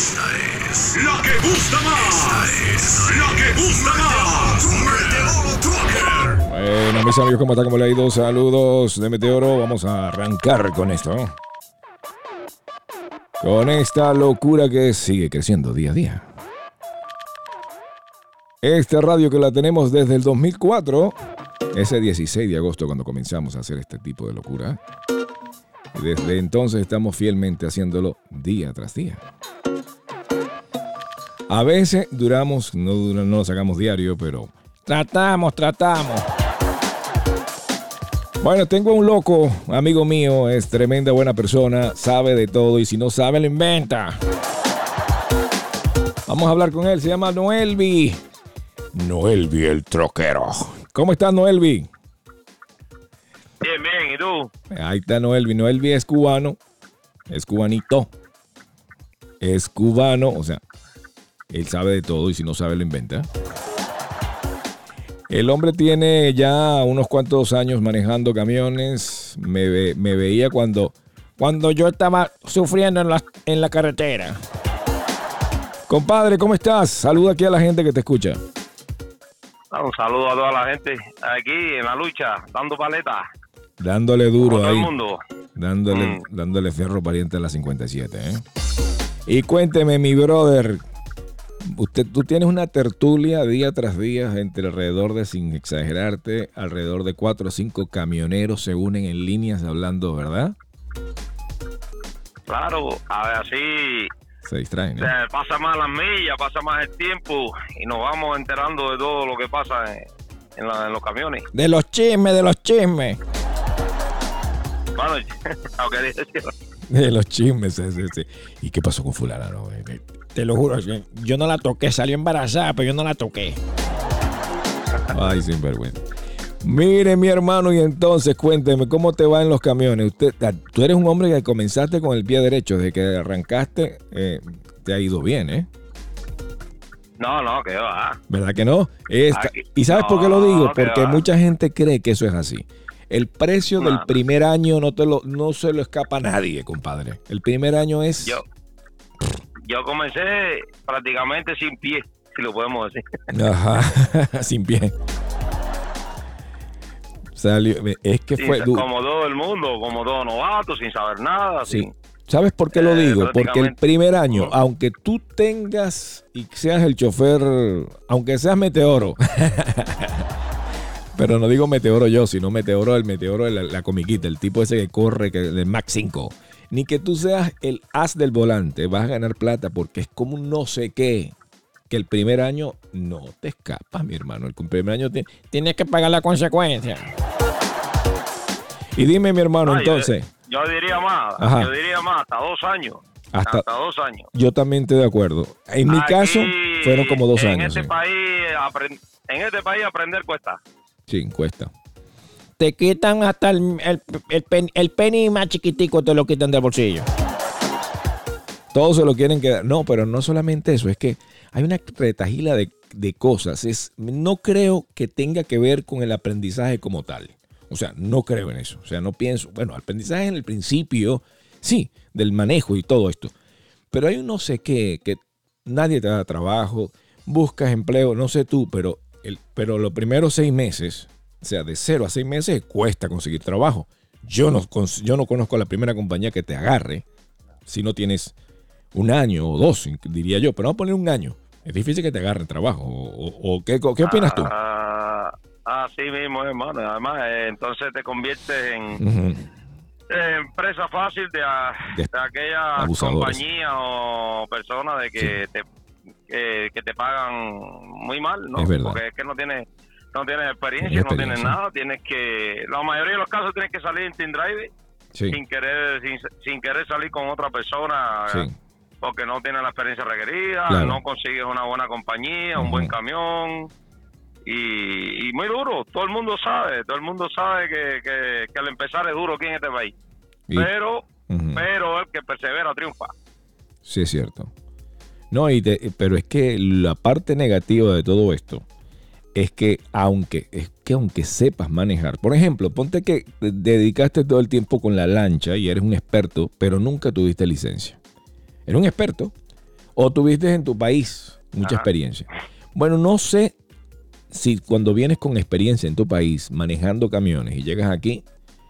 Esta es la que gusta más. Esta es la que gusta más. Meteoro Trucker. Bueno, mis amigos, ¿cómo está? ¿Cómo le ha ido? Saludos de Meteoro. Vamos a arrancar con esto. Con esta locura que sigue creciendo día a día. Esta radio que la tenemos desde el 2004, ese 16 de agosto cuando comenzamos a hacer este tipo de locura. Y desde entonces estamos fielmente haciéndolo día tras día. A veces duramos, no lo sacamos diario, pero tratamos. Bueno, tengo un loco, amigo mío, es tremenda buena persona, sabe de todo y si no sabe lo inventa. Vamos a hablar con él, se llama Noelvi. Noelvi el troquero. ¿Cómo estás, Noelvi? Bien, ¿y tú? Ahí está Noelvi. Noelvi es cubano, es cubanito, es cubano, o sea, él sabe de todo y si no sabe lo inventa. El hombre tiene ya unos cuantos años manejando camiones. Me veía cuando yo estaba sufriendo en la carretera. Compadre, ¿cómo estás? Saluda aquí a la gente que te escucha. Un saludo a toda la gente aquí en la lucha, dando paletas. Dándole duro todo ahí. El mundo. Dándole fierro pariente a la 57, ¿eh? Y cuénteme, mi brother. Tú tienes una tertulia día tras día entre alrededor de, sin exagerarte, alrededor de 4 o 5 camioneros se unen en líneas hablando, ¿verdad? Claro, a ver, así se distraen, ¿eh? Pasa más las millas, pasa más el tiempo y nos vamos enterando de todo lo que pasa en los camiones. De los chismes. Bueno, aunque dice de los chismes, sí. ¿Y qué pasó con fulana? No, te lo juro, yo no la toqué, salió embarazada, pero yo no la toqué. Ay, sinvergüenza. Mire, mi hermano, y entonces cuénteme, ¿cómo te va en los camiones? Tú eres un hombre que comenzaste con el pie derecho, desde que arrancaste, te ha ido bien, ¿eh? No, que va. ¿Verdad que no? ¿Y sabes por qué lo digo? Porque mucha gente cree que eso es así. El precio del primer año no se lo escapa a nadie, compadre. El primer año es... Yo comencé prácticamente sin pie, si lo podemos decir. Ajá, sin pie. Es que fue duro. Como todo el mundo, como todo novato, sin saber nada. Sí. ¿Sabes por qué lo digo? Porque el primer año, aunque tú tengas y seas el chofer, aunque seas Meteoro, pero no digo Meteoro yo, sino Meteoro de la comiquita, el tipo ese que corre, del Max 5. Ni que tú seas el as del volante, vas a ganar plata porque es como un no sé qué. Que el primer año no te escapas, mi hermano. El primer año tienes que pagar la consecuencia. Y dime, mi hermano, entonces. Yo diría más. Ajá. Yo diría más, hasta 2 años. Hasta 2 años. Yo también estoy de acuerdo. En mi caso, fueron como 2 años. En este país aprender cuesta. Sí, cuesta. Te quitan hasta el penny más chiquitico, te lo quitan del bolsillo. Todos se lo quieren quedar. No, pero no solamente eso, es que hay una retajila de cosas. No creo que tenga que ver con el aprendizaje como tal. O sea, no creo en eso. O sea, no pienso... Bueno, aprendizaje en el principio, sí, del manejo y todo esto. Pero hay un no sé qué, que nadie te da trabajo, buscas empleo, no sé tú, pero los primeros 6 meses, o sea, de 0 a 6 meses, cuesta conseguir trabajo. Yo no conozco la primera compañía que te agarre si no tienes 1 año o 2, diría yo. Pero vamos a poner 1 año. Es difícil que te agarren trabajo. ¿Qué opinas tú? Así mismo, hermano. Además, entonces te conviertes en empresa fácil de aquella compañía o persona de que, sí, que te pagan muy mal, ¿no? Es verdad. Porque es que no tienes experiencia, no tienes nada. La mayoría de los casos tienes que salir en Team Drive, sí, sin querer salir con otra persona. Sí. Porque no tienes la experiencia requerida, claro, no consigues una buena compañía, un buen camión. Y muy duro, todo el mundo sabe que al empezar es duro aquí en este país, pero el que persevera triunfa. Sí, es cierto. No, pero es que la parte negativa de todo esto es que aunque sepas manejar, por ejemplo, ponte que dedicaste todo el tiempo con la lancha y eres un experto, pero nunca tuviste licencia. Eres un experto. O tuviste en tu país mucha experiencia. Bueno, no sé si cuando vienes con experiencia en tu país manejando camiones y llegas aquí,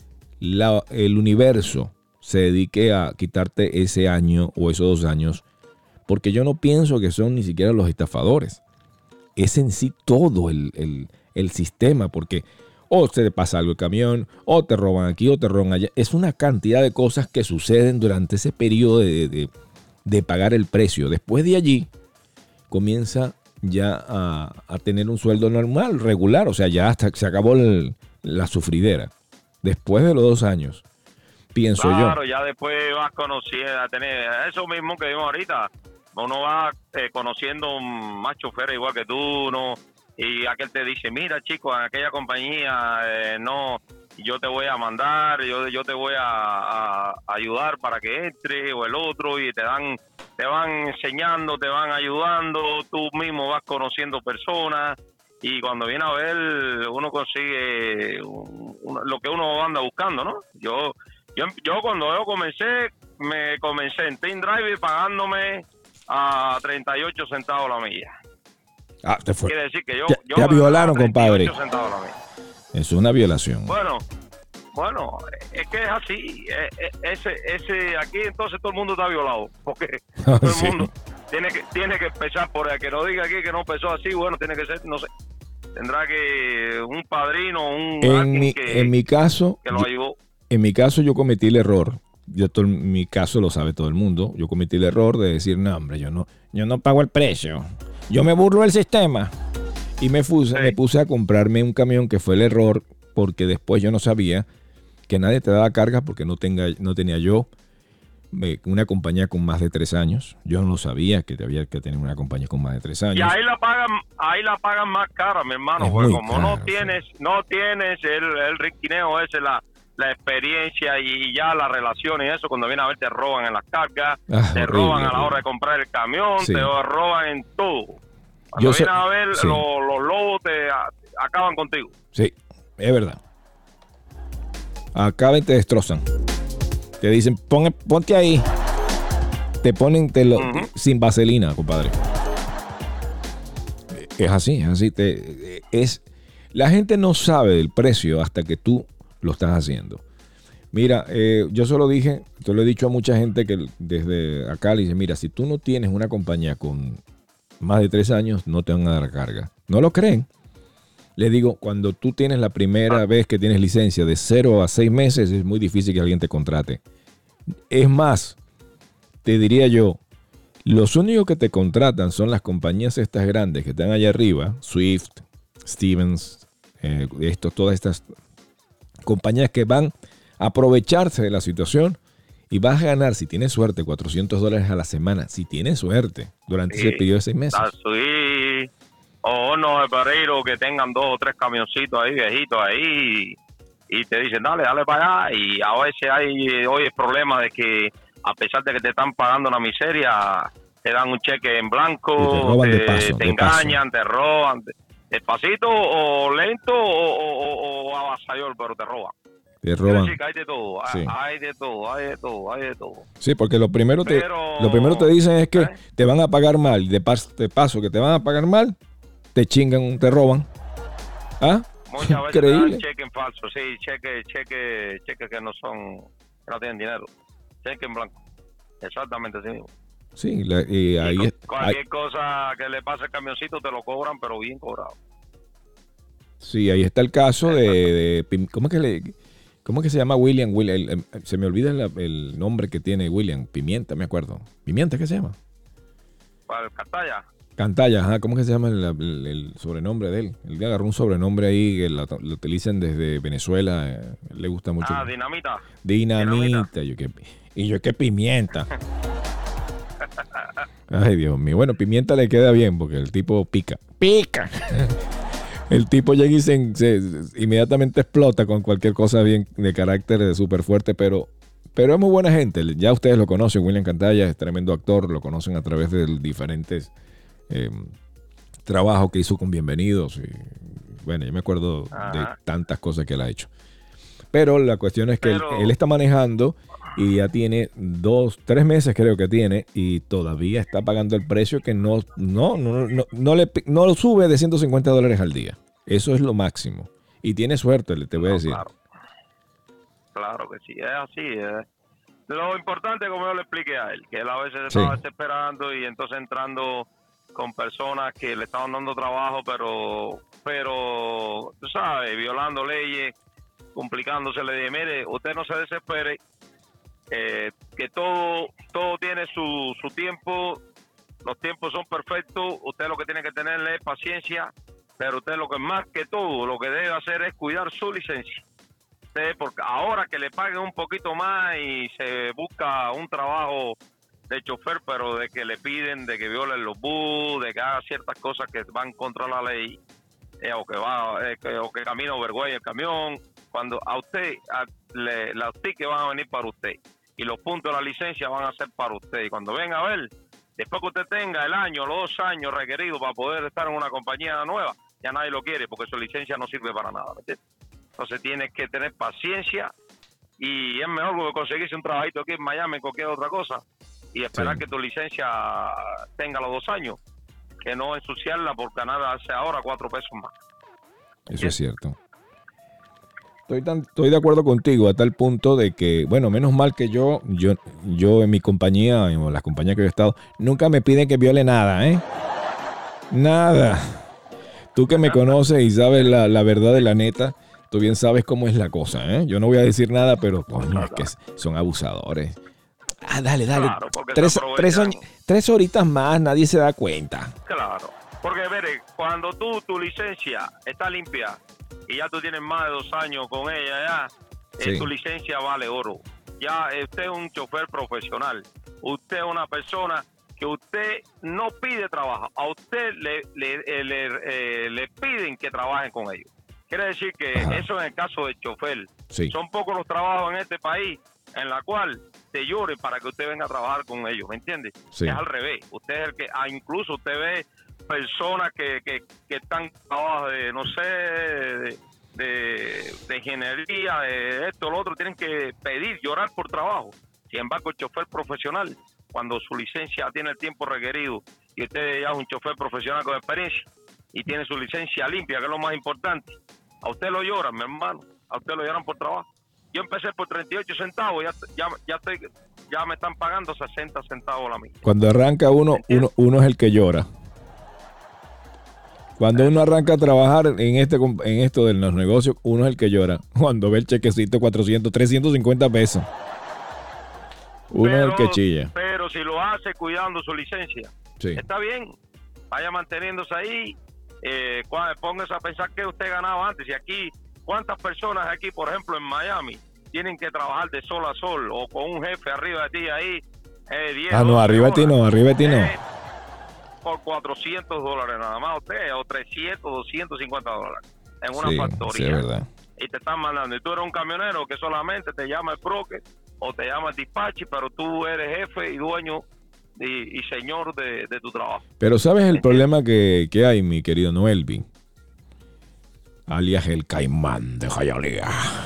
el universo se dedique a quitarte ese año o esos 2 años, porque yo no pienso que son ni siquiera los estafadores. Es en sí todo el sistema, porque o se te pasa algo el camión, o te roban aquí, o te roban allá. Es una cantidad de cosas que suceden durante ese periodo de pagar el precio. Después de allí, comienza ya a tener un sueldo normal, regular. O sea, ya hasta se acabó la sufridera. Después de los 2 años, pienso yo. Claro, ya después vas conociendo, a tener eso mismo que vimos ahorita. Uno va conociendo más choferes igual que tú, ¿no? Y aquel te dice, mira, chico, en aquella compañía, no, yo te voy a mandar, yo te voy a ayudar para que entre, o el otro, y te van enseñando, te van ayudando, tú mismo vas conociendo personas, y cuando viene a ver, uno consigue lo que uno anda buscando, ¿no? Yo cuando me comencé en Team Driver pagándome a 38 centavos la milla. Te fue. Quiere decir que yo te violaron, compadre. 38 centavos la milla. Eso es una violación. Bueno, es que es así. Ese aquí entonces todo el mundo está violado, porque todo el mundo tiene que empezar por el que no diga aquí que no empezó así. Bueno, tiene que ser, no sé, tendrá que un padrino, en mi caso, que lo ayudó. En mi caso yo cometí el error. Mi caso lo sabe todo el mundo. Yo cometí el error de decir, no, hombre, yo no pago el precio. Yo me burlo del sistema. Y me puse a comprarme un camión, que fue el error, porque después yo no sabía que nadie te daba carga porque no tenía yo una compañía con más de 3 años. Yo no sabía que había que tener una compañía con más de 3 años. Y ahí la pagan más cara, mi hermano, porque como caro, no tienes el riquineo ese, la experiencia y ya la relación y eso, cuando viene a ver te roban en las cargas, te roban a la hora de comprar el camión, te roban en todo. Cuando viene a ver, los lobos te acaban contigo. Sí, es verdad. Acaban y te destrozan. Te dicen, ponte ahí. Te ponen sin vaselina, compadre. Es así. La gente no sabe del precio hasta que tú lo estás haciendo. Mira, yo se lo dije, te lo he dicho a mucha gente que desde acá le dice, mira, si tú no tienes una compañía con más de 3 años, no te van a dar carga. No lo creen. Les digo, cuando tú tienes la primera vez que tienes licencia de 0 a 6 meses, es muy difícil que alguien te contrate. Es más, te diría yo, los únicos que te contratan son las compañías estas grandes que están allá arriba, Swift, Stevens, todas estas compañías que van a aprovecharse de la situación y vas a ganar, si tienes suerte, $400 a la semana, si tienes suerte, durante ese periodo de 6 meses. O no, Pereiro, que tengan 2 o 3 camioncitos ahí, viejitos ahí, y te dicen, dale para allá, y a veces hoy el problema de que, a pesar de que te están pagando una miseria, te dan un cheque en blanco, te engañan, te roban, despacito o lento o avasallador, pero te roban. Te roban. Hay de todo, sí. hay de todo. Sí, porque lo primero te dicen es que te van a pagar mal. De paso que te van a pagar mal, te chingan, te roban. ¿Ah? Muchas veces te dan cheque en falso, sí, cheque que no tienen dinero. Cheque en blanco. Exactamente así mismo. Sí, ahí cualquier cosa que le pase al camioncito te lo cobran, pero bien cobrado. Sí, ahí está el caso de ¿cómo es que se llama William? Se me olvida el nombre que tiene William. Pimienta, me acuerdo. ¿Pimienta qué se llama? Cantalla. Cantalla, ajá. ¿Cómo es que se llama el sobrenombre de él? Él agarró un sobrenombre ahí que lo utilizan desde Venezuela. Le gusta mucho. Dinamita. Dinamita. ¿Qué pimienta? Ay, Dios mío. Bueno, pimienta le queda bien porque el tipo pica. ¡Pica! El tipo llega y se inmediatamente explota con cualquier cosa bien de carácter súper fuerte, pero es muy buena gente. Ya ustedes lo conocen, William Cantalla es tremendo actor, lo conocen a través de diferentes trabajos que hizo con Bienvenidos. Y, bueno, yo me acuerdo de tantas cosas que él ha hecho. Pero la cuestión es que él está manejando y ya tiene 3 meses creo que tiene, y todavía está pagando el precio que no lo sube de $150 al día. Eso es lo máximo. Y tiene suerte, te voy a decir. Claro que sí, es así. Lo importante, como yo le expliqué a él, que él a veces estaba desesperando y entonces entrando con personas que le estaban dando trabajo, pero tú sabes, violando leyes, complicándose. Le dije, mire, usted no se desespere, que todo tiene su tiempo, los tiempos son perfectos, usted lo que tiene que tenerle es paciencia, pero usted lo que más que todo, lo que debe hacer es cuidar su licencia. Porque ahora que le paguen un poquito más y se busca un trabajo de chofer, pero de que le piden de que violen los bus, de que haga ciertas cosas que van contra la ley, o que camina overweight el camión, cuando a usted, las tickets van a venir para usted y los puntos de la licencia van a ser para usted. Y cuando venga a ver, después que usted tenga el año, los 2 años requeridos para poder estar en una compañía nueva, ya nadie lo quiere porque su licencia no sirve para nada, ¿me entiendes? Entonces tienes que tener paciencia y es mejor que conseguirse un trabajito aquí en Miami, en cualquier otra cosa, y esperar que tu licencia tenga los 2 años, que no ensuciarla por ganar hace ahora $4 más. Eso es cierto. Estoy de acuerdo contigo a tal punto de que, bueno, menos mal que yo en mi compañía, en las compañías que yo he estado, nunca me piden que viole nada, ¿eh? Nada. Tú que me conoces y sabes la verdad de la neta, tú bien sabes cómo es la cosa, ¿eh? Yo no voy a decir nada, pero coño, es que son abusadores. Dale. Claro, 3 horitas más, nadie se da cuenta. Claro, porque mire, cuando tu licencia está limpia y ya tú tienes más de 2 años con ella, tu licencia vale oro. Ya usted es un chofer profesional. Usted es una persona que usted no pide trabajo. A usted le piden que trabajen con ellos. Quiere decir que eso en el caso del chofer. Sí. Son pocos los trabajos en este país en la cual te lloren para que usted venga a trabajar con ellos, ¿me entiende? Sí. Es al revés. Usted es el que, incluso usted ve personas que están abajo de, no sé, de ingeniería, de esto, lo otro, tienen que pedir, llorar por trabajo. Sin embargo, el chofer profesional, cuando su licencia tiene el tiempo requerido y usted ya es un chofer profesional con experiencia y tiene su licencia limpia, que es lo más importante, a usted lo lloran, mi hermano, a usted lo lloran por trabajo. Yo empecé por 38 centavos, ya me están pagando 60 centavos la mía. Cuando arranca uno es el que llora. Cuando uno arranca a trabajar en esto de los negocios, uno es el que llora. Cuando ve el chequecito 400, 350 pesos. Uno es el que chilla. Pero si lo hace cuidando su licencia, está bien. Vaya manteniéndose ahí. Póngase a pensar que usted ganaba antes. Y aquí, ¿cuántas personas aquí, por ejemplo, en Miami, tienen que trabajar de sol a sol o con un jefe arriba de ti ahí? 10 no, arriba de ti no, por $400 nada más usted, o 300, $250 en una factoría. Sí, es verdad. Y te están mandando. Y tú eres un camionero que solamente te llama el broker o te llama el dispatch, pero tú eres jefe y dueño y señor de tu trabajo. Pero ¿sabes el problema que hay, mi querido Noelvin? Alias el Caimán de Hialeah.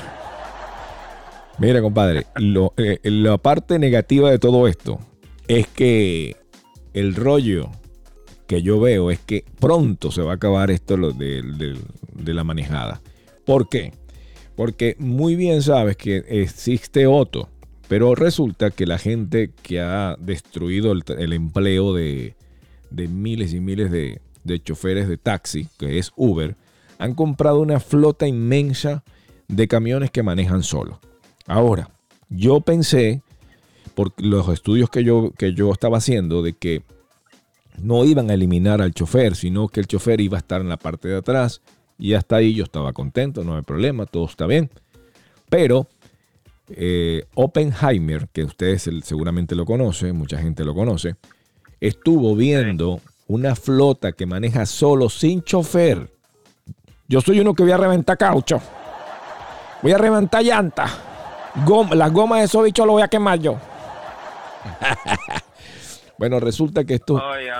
Mira, compadre, la parte negativa de todo esto es que el rollo que yo veo es que pronto se va a acabar esto de la manejada. ¿Por qué? Porque muy bien sabes que existe Otto, pero resulta que la gente que ha destruido el empleo de miles y miles de choferes de taxi, que es Uber, han comprado una flota inmensa de camiones que manejan solos. Ahora, yo pensé, por los estudios que yo estaba haciendo, de que no iban a eliminar al chofer, sino que el chofer iba a estar en la parte de atrás, y hasta ahí yo estaba contento, no hay problema, todo está bien. Pero Oppenheimer, que ustedes seguramente lo conocen, mucha gente lo conoce, estuvo viendo una flota que maneja solo, sin chofer. Yo soy uno que voy a reventar caucho, voy a reventar llanta, las gomas de esos bichos los voy a quemar yo. Bueno, resulta que estos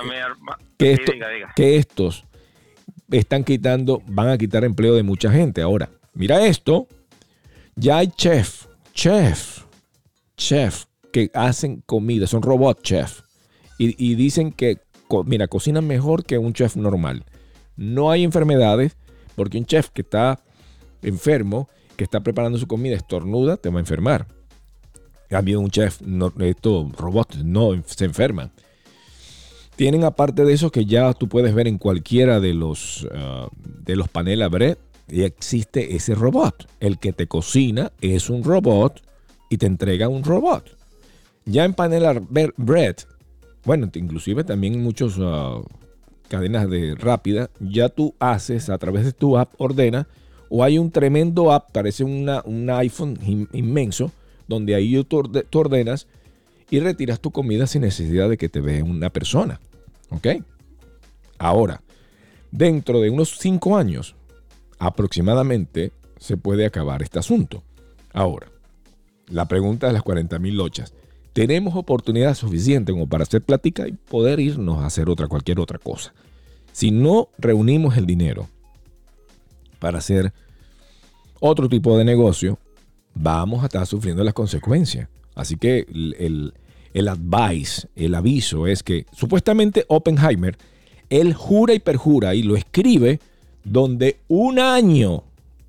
van a quitar empleo de mucha gente. Ahora, mira esto, ya hay chef chefs que hacen comida, son robot chefs. Y dicen que, mira, cocinan mejor que un chef normal. No hay enfermedades, porque un chef que está enfermo, que está preparando su comida, estornuda, te va a enfermar. Cambio un chef, estos robots no se enferman. Tienen aparte de eso que ya tú puedes ver en cualquiera de los Panera Bread, y existe ese robot. El que te cocina es un robot y te entrega un robot. Ya en Panera Bread, bueno, inclusive también en muchas cadenas de rápida, ya tú haces a través de tu app, ordena, o hay un tremendo app, parece un iPhone inmenso, donde ahí tú ordenas y retiras tu comida sin necesidad de que te vea una persona. ¿Ok? Ahora, dentro de unos 5 años, aproximadamente, se puede acabar este asunto. Ahora, la pregunta de las 40,000 lochas. ¿Tenemos oportunidad suficiente como para hacer plática y poder irnos a hacer cualquier otra cosa? Si no reunimos el dinero para hacer otro tipo de negocio, vamos a estar sufriendo las consecuencias. Así que el aviso es que supuestamente Oppenheimer, él jura y perjura y lo escribe donde un año,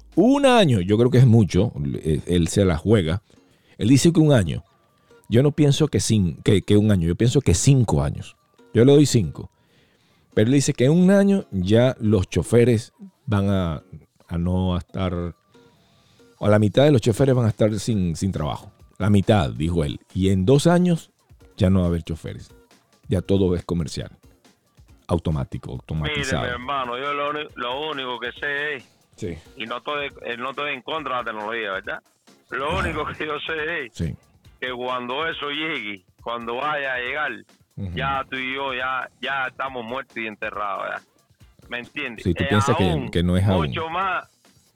yo creo que es mucho, él se la juega, él dice que un año. Yo no pienso que un año, yo pienso que 5 años. Yo le doy 5. Pero él dice que en un año ya los choferes van a no estar, o la mitad de los choferes van a estar sin trabajo. La mitad, dijo él. Y en 2 años ya no va a haber choferes. Ya todo es comercial. automatizado. Mire, mi hermano, yo lo único que sé es, sí, y no estoy en contra de la tecnología, ¿verdad? Lo único que yo sé es sí, que cuando eso llegue, cuando vaya a llegar, ya tú y yo ya estamos muertos y enterrados, ¿verdad? ¿Me entiendes? Sí, tú piensas que no es aún. Mucho más,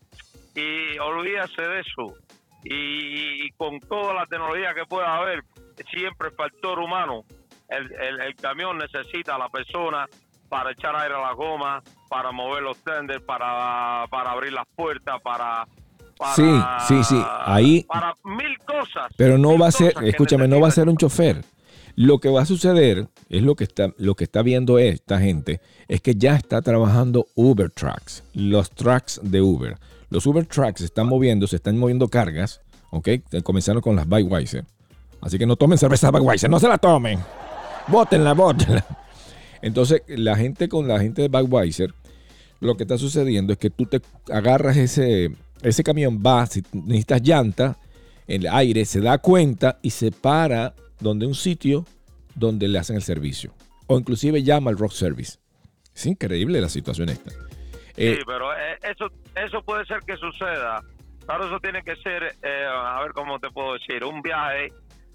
y olvídase de eso. Y con toda la tecnología que pueda haber, siempre el factor humano, el camión necesita a la persona para echar aire a la goma, para mover los tenders, para abrir las puertas, para sí, ahí, para mil cosas. Pero no va a ser, escúchame, no va a ser un chofer. Lo que va a suceder es lo que está viendo esta gente, es que ya está trabajando Uber Trucks, los trucks de Uber. Los Uber Trucks se están moviendo cargas, ¿ok? Comenzaron con las Budweiser. Así que no tomen cerveza Budweiser, no se la tomen. Bótenla. Entonces, la gente de Budweiser, lo que está sucediendo es que tú te agarras ese camión, va, si necesitas llanta, el aire, se da cuenta y se para donde un sitio donde le hacen el servicio. O inclusive llama al Rock Service. Es increíble la situación esta. Sí, pero eso puede ser que suceda. Claro, eso tiene que ser, a ver cómo te puedo decir, un viaje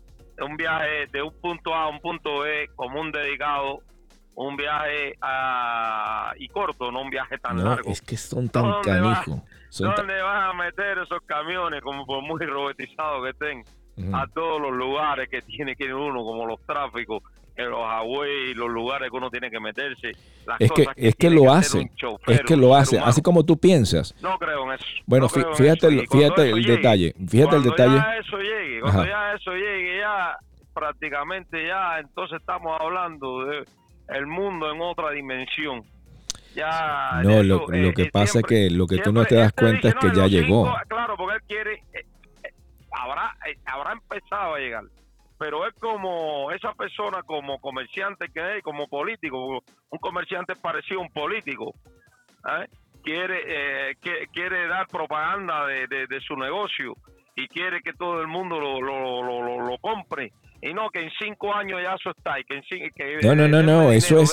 de un punto A a un punto B como un dedicado, un viaje y corto, no un viaje tan largo. Es que son tan canijos. ¿Dónde vas a meter esos camiones, como por muy robotizados que estén, a todos los lugares que tiene que ir uno, como los tráficos, en los highways, los lugares que uno tiene que meterse? Es que lo hace, así como tú piensas. No creo en eso. Bueno, fíjate el detalle. Cuando ya eso llegue, ya prácticamente ya, entonces estamos hablando de el mundo en otra dimensión. Ya, no, lo que pasa es que lo que tú no te das cuenta es que ya llegó. Claro, porque él quiere, habrá empezado a llegar, pero es como esa persona, como comerciante que es, como político, un comerciante parecido a un político, ¿eh? Quiere dar propaganda de su negocio y quiere que todo el mundo lo compre. Y no, que en 5 años ya eso está. No,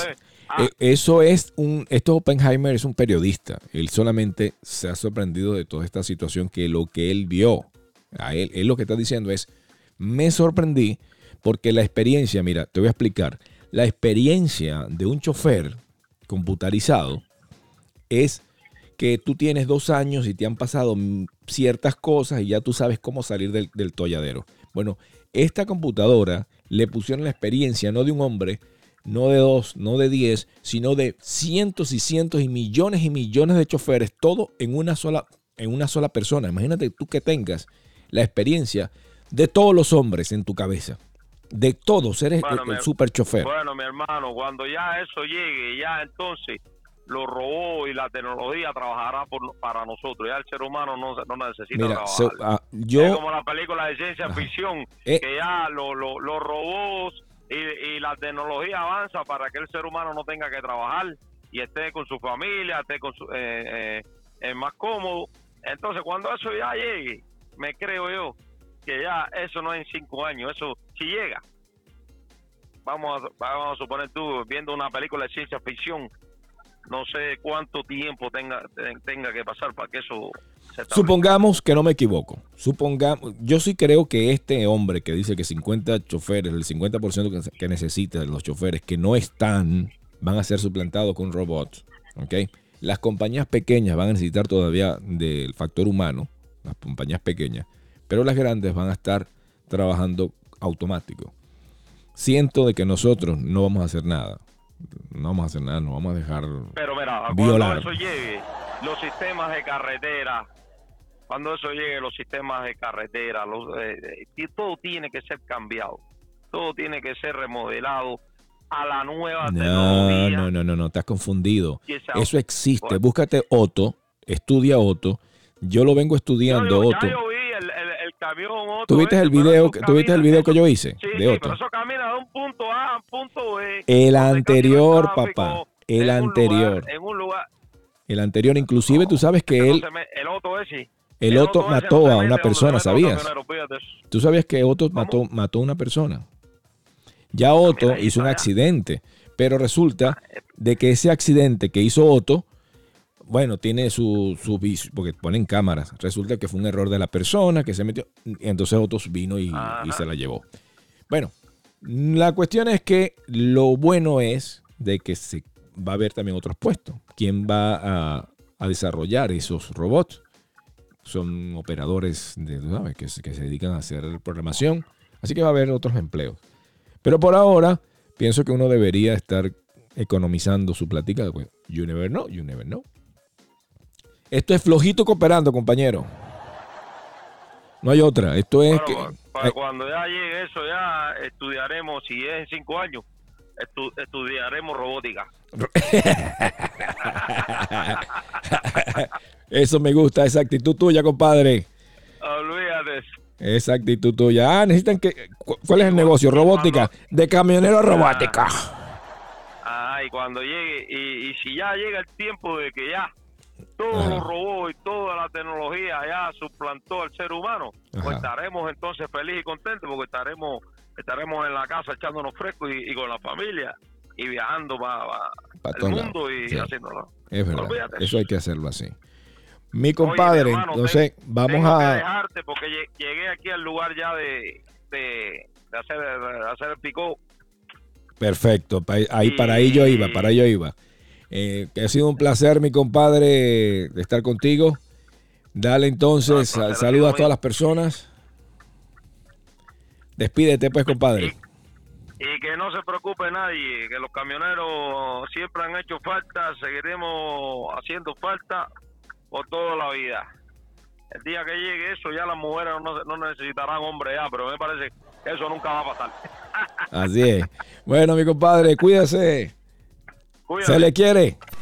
esto Oppenheimer es un periodista. Él solamente se ha sorprendido de toda esta situación, que lo que él vio, a él lo que está diciendo es, me sorprendí porque la experiencia, mira, te voy a explicar, la experiencia de un chofer computarizado es que tú tienes 2 años y te han pasado ciertas cosas y ya tú sabes cómo salir del tolladero. Bueno, esta computadora le pusieron la experiencia no de un hombre, no de 2, no de 10, sino de cientos y cientos y millones de choferes, todo en una sola persona. Imagínate tú que tengas la experiencia de todos los hombres en tu cabeza. De todos, eres el super chofer. Bueno, mi hermano, cuando ya eso llegue, ya entonces los robots y la tecnología trabajará para nosotros. Ya el ser humano no necesita trabajar. Es como la película de ciencia ficción, que ya los robots y la tecnología avanza para que el ser humano no tenga que trabajar y esté con su familia, esté con más cómodo. Entonces, cuando eso ya llegue, me creo yo que ya eso no es en 5 años, eso si llega. Vamos a suponer tú viendo una película de ciencia ficción, no sé cuánto tiempo tenga que pasar para que eso se establezca. Supongamos que no me equivoco. Yo sí creo que este hombre que dice que 50 choferes, el 50% que necesita de los choferes que no están, van a ser suplantados con robots. ¿Okay? Las compañías pequeñas van a necesitar todavía del factor humano, las compañías pequeñas, pero las grandes van a estar trabajando automático. Siento de que nosotros no vamos a hacer nada. No vamos a hacer nada, nos vamos a dejar violar. Cuando eso llegue, los sistemas de carretera, todo tiene que ser cambiado, todo tiene que ser remodelado a la nueva tecnología. No, estás confundido. Eso existe. Bueno. Búscate Otto, estudia Otto. Yo lo vengo estudiando, Otto. Ya yo vi el camión Otto. ¿Tuviste el video que yo hice? Sí, de Otto? Pero eso camina de un punto A a un punto B. El anterior, papá. El anterior. En un lugar. El anterior, inclusive tú sabes que el Otto ese. El Otto mató a una persona, ¿sabías? ¿Tú sabías que Otto mató a una persona? Ya Otto hizo un accidente, pero resulta de que ese accidente que hizo Otto, bueno, tiene su porque ponen cámaras. Resulta que fue un error de la persona que se metió. Entonces Otto vino y se la llevó. Bueno, la cuestión es que lo bueno es de que se va a haber también otros puestos. ¿Quién va a desarrollar esos robots? Son operadores que se dedican a hacer programación. Así que va a haber otros empleos. Pero por ahora, pienso que uno debería estar economizando su plática. You never know, you never know. Esto es flojito cooperando, compañero. No hay otra. Esto es para cuando ya llegue eso, ya estudiaremos, si es en 5 años, estudiaremos robótica. Eso me gusta, esa actitud tuya, compadre. Olvídate. Esa actitud tuya. Necesitan que... ¿Cuál es el negocio? Robótica. De camionero robótica. Y cuando llegue, y si ya llega el tiempo de que ya todos los robots y toda la tecnología ya suplantó al ser humano, pues estaremos entonces felices y contentos porque estaremos en la casa echándonos frescos y con la familia y viajando para el mundo y haciéndolo. Es verdad. Olvídate. Eso hay que hacerlo así. Mi compadre, hermano, entonces vamos a dejarte porque llegué aquí al lugar ya de hacer el picó. Perfecto, para ahí yo iba. Que ha sido un placer, mi compadre, de estar contigo. Dale entonces, saluda a todas las personas. Despídete pues, compadre. Y que no se preocupe nadie, que los camioneros siempre han hecho falta, seguiremos haciendo falta por toda la vida. El día que llegue eso, ya las mujeres no necesitarán hombres ya, pero me parece que eso nunca va a pasar. Así es. Bueno, mi compadre, cuídese. Se le quiere.